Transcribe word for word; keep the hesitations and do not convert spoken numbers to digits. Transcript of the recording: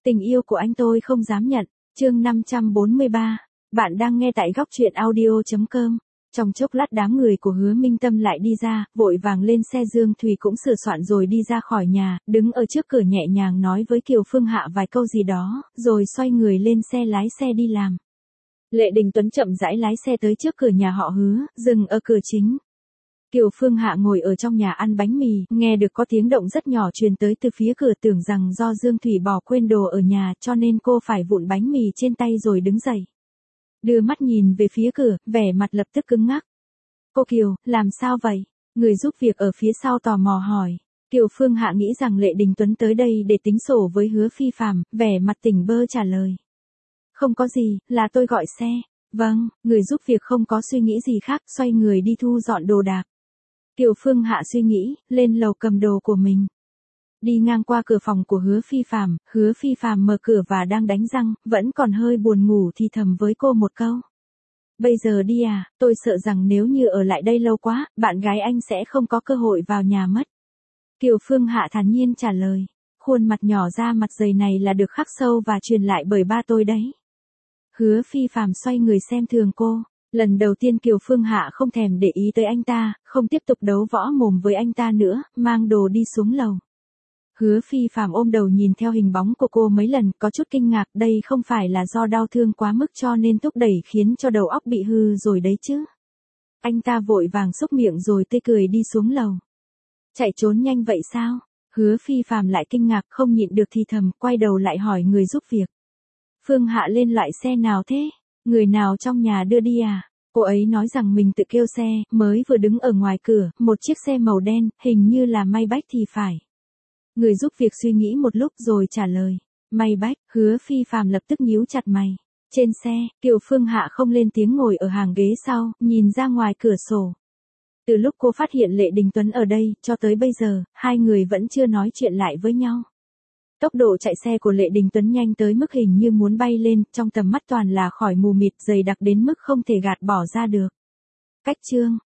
Tình yêu của anh tôi không dám nhận. Chương năm trăm bốn mươi ba. Bạn đang nghe tại góc truyện audio chấm com. Trong chốc lát đám người của Hứa Minh Tâm lại đi ra, vội vàng lên xe. Dương Thùy cũng sửa soạn rồi đi ra khỏi nhà, đứng ở trước cửa nhẹ nhàng nói với Kiều Phương Hạ vài câu gì đó, rồi xoay người lên xe lái xe đi làm. Lệ Đình Tuấn chậm rãi lái xe tới trước cửa nhà họ Hứa, dừng ở cửa chính. Kiều Phương Hạ ngồi ở trong nhà ăn bánh mì, nghe được có tiếng động rất nhỏ truyền tới từ phía cửa, tưởng rằng do Dương Thủy bỏ quên đồ ở nhà cho nên cô phải vụn bánh mì trên tay rồi đứng dậy. Đưa mắt nhìn về phía cửa, vẻ mặt lập tức cứng ngắc. Cô Kiều, làm sao vậy? Người giúp việc ở phía sau tò mò hỏi. Kiều Phương Hạ nghĩ rằng Lệ Đình Tuấn tới đây để tính sổ với Hứa Phi Phàm, vẻ mặt tỉnh bơ trả lời. Không có gì, là tôi gọi xe. Vâng, người giúp việc không có suy nghĩ gì khác, xoay người đi thu dọn đồ đạc. Kiều Phương Hạ suy nghĩ, lên lầu cầm đồ của mình. Đi ngang qua cửa phòng của Hứa Phi Phàm, Hứa Phi Phàm mở cửa và đang đánh răng, vẫn còn hơi buồn ngủ thì thầm với cô một câu. Bây giờ đi à, tôi sợ rằng nếu như ở lại đây lâu quá, bạn gái anh sẽ không có cơ hội vào nhà mất. Kiều Phương Hạ thản nhiên trả lời. Khuôn mặt nhỏ ra mặt dày này là được khắc sâu và truyền lại bởi ba tôi đấy. Hứa Phi Phàm xoay người xem thường cô. Lần đầu tiên Kiều Phương Hạ không thèm để ý tới anh ta, không tiếp tục đấu võ mồm với anh ta nữa, mang đồ đi xuống lầu. Hứa Phi Phàm ôm đầu nhìn theo hình bóng của cô mấy lần, có chút kinh ngạc, đây không phải là do đau thương quá mức cho nên thúc đẩy khiến cho đầu óc bị hư rồi đấy chứ. Anh ta vội vàng xúc miệng rồi tươi cười đi xuống lầu. Chạy trốn nhanh vậy sao? Hứa Phi Phàm lại kinh ngạc, không nhịn được thì thầm, quay đầu lại hỏi người giúp việc. Phương Hạ lên loại xe nào thế? Người nào trong nhà đưa đi à? Cô ấy nói rằng mình tự kêu xe, mới vừa đứng ở ngoài cửa, một chiếc xe màu đen, hình như là Maybach thì phải. Người giúp việc suy nghĩ một lúc rồi trả lời. Maybach, Hứa Phi Phàm lập tức nhíu chặt mày. Trên xe, Kiều Phương Hạ không lên tiếng ngồi ở hàng ghế sau, nhìn ra ngoài cửa sổ. Từ lúc cô phát hiện Lệ Đình Tuấn ở đây, cho tới bây giờ, hai người vẫn chưa nói chuyện lại với nhau. Tốc độ chạy xe của Lệ Đình Tuấn nhanh tới mức hình như muốn bay lên, trong tầm mắt toàn là khỏi mù mịt dày đặc đến mức không thể gạt bỏ ra được. Cách chương